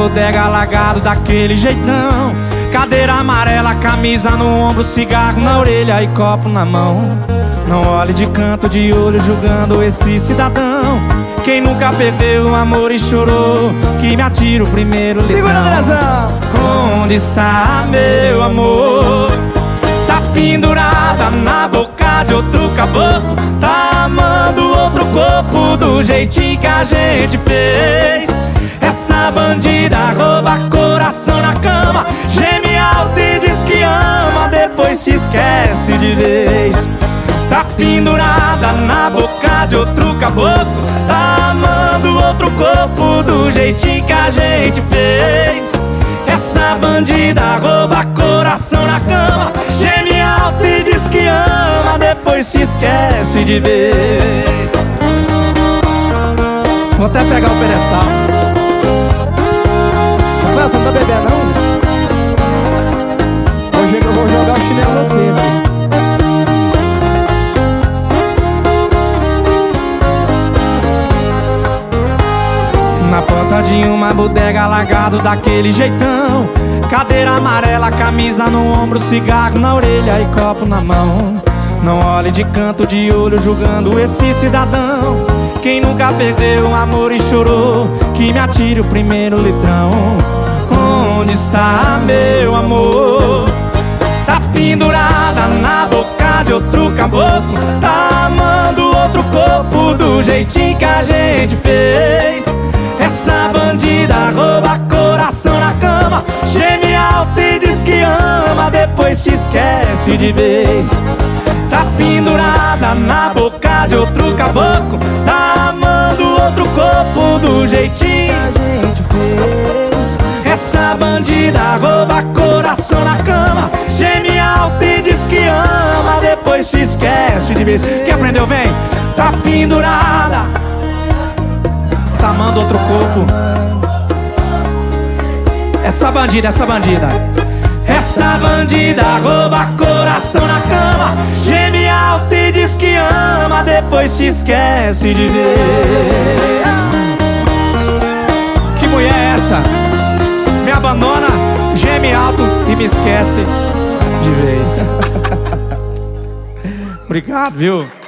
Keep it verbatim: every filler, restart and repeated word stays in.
bodega alagado daquele jeitão. Cadeira amarela, camisa no ombro, cigarro na orelha e copo na mão. Não olhe de canto de olho julgando esse cidadão. Quem nunca perdeu o amor e chorou, que me atira o primeiro litrão. Segura, Andrezão! Onde está meu amor? Tá pendurada na boca de outro caboclo. Tá amando outro corpo do jeitinho que a gente fez. Essa bandida rouba coração na cama, geme alto e diz que ama, depois te esquece de vez. Tá pendurada na boca de outro caboclo. Tá amando outro corpo do jeitinho que a gente fez. Essa bandida rouba coração na cama, geme alto e diz que ama, depois te esquece de vez. Vou até pegar o pedestal. Rafael, você não tá bebendo não? Hoje eu vou jogar o chinelo no você, filho. Na porta de uma bodega alagado daquele jeitão. Cadeira amarela, camisa no ombro, cigarro na orelha e copo na mão. Não olhe de canto de olho julgando esse cidadão. Quem nunca perdeu o amor e chorou, que me atire o primeiro litrão. Onde está meu amor? Tá pendurada na boca de outro caboclo. Tá amando outro corpo do jeitinho que a gente fez. Essa bandida rouba coração na cama, geme alto e diz que ama, depois te esquece de vez. Tá pendurada na boca de outro caboclo. Tá amando outro corpo do jeitinho que a gente fez. Essa bandida rouba coração na cama, geme alto e diz que ama, depois te esquece de vez. Quem aprendeu, vem. Tá pendurada, tá amando outro corpo. Essa bandida, essa bandida Essa bandida rouba coração na cama, geme alto e diz que ama, depois te esquece de ver. Que mulher é essa? Me abandona, geme alto e me esquece de vez. Obrigado, viu?